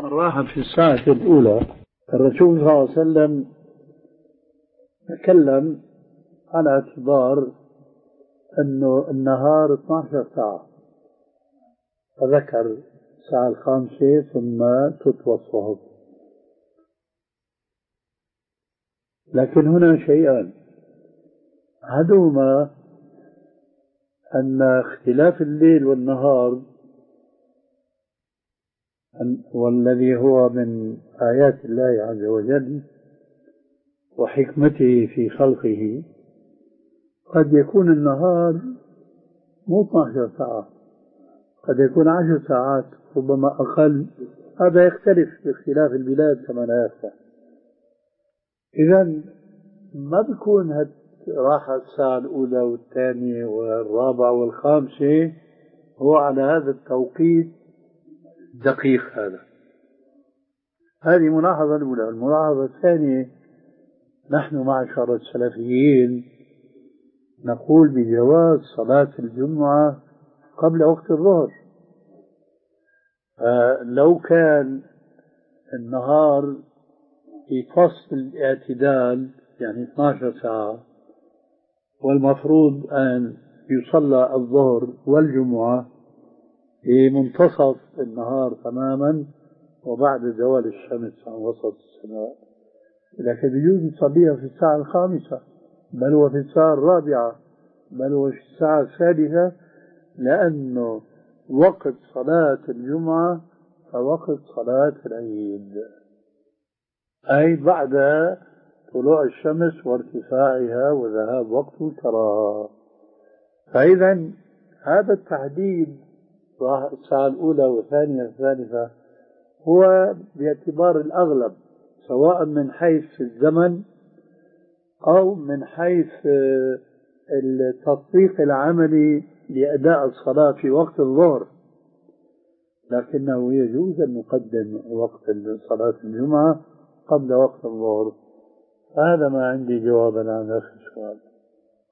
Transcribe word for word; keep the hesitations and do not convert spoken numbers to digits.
الراحة في الساعة الأولى الرسول صلى الله عليه وسلم تكلم على اعتبار أنه النهار اثنتا عشرة ساعة، فذكر الساعة الخامسة ثم تطوى الصبح. لكن هنا شيئان، أحدهما أن اختلاف الليل والنهار والذي هو من آيات الله عز وجل وحكمته في خلقه، قد يكون النهار مو اثنتا عشرة ساعة، قد يكون عشر ساعات ربما أقل. هذا يختلف باختلاف البلاد كما لا يخفى. إذن ما بيكون راحة الساعة الأولى والثانية والرابعة والخامسة هو على هذا التوقيت دقيق. هذا هذه ملاحظة الأولى. الملاحظة الثانية، نحن معشر السلفيين نقول بجواز صلاة الجمعة قبل وقت الظهر. لو كان النهار في فصل الاعتدال يعني اثنتا عشرة ساعة، والمفروض أن يصلى الظهر والجمعة في منتصف النهار تماما وبعد زوال الشمس عن وسط السماء، لكن يجوز يصليها في الساعة الخامسة، بل هو في الساعة الرابعة، بل هو في الساعة الثالثة، لأنه وقت صلاة الجمعة فوقت صلاة العيد، أي بعد طلوع الشمس وارتفاعها وذهاب وقت الكراهة. فإذا هذا التحديد الساعة الأولى والثانية والثالثة هو باعتبار الأغلب، سواء من حيث الزمن أو من حيث التطبيق العملي لأداء الصلاة في وقت الظهر، لكنه يجوز أن نقدم وقت صلاة الجمعة قبل وقت الظهر. هذا ما عندي جوابا عن هذا السؤال.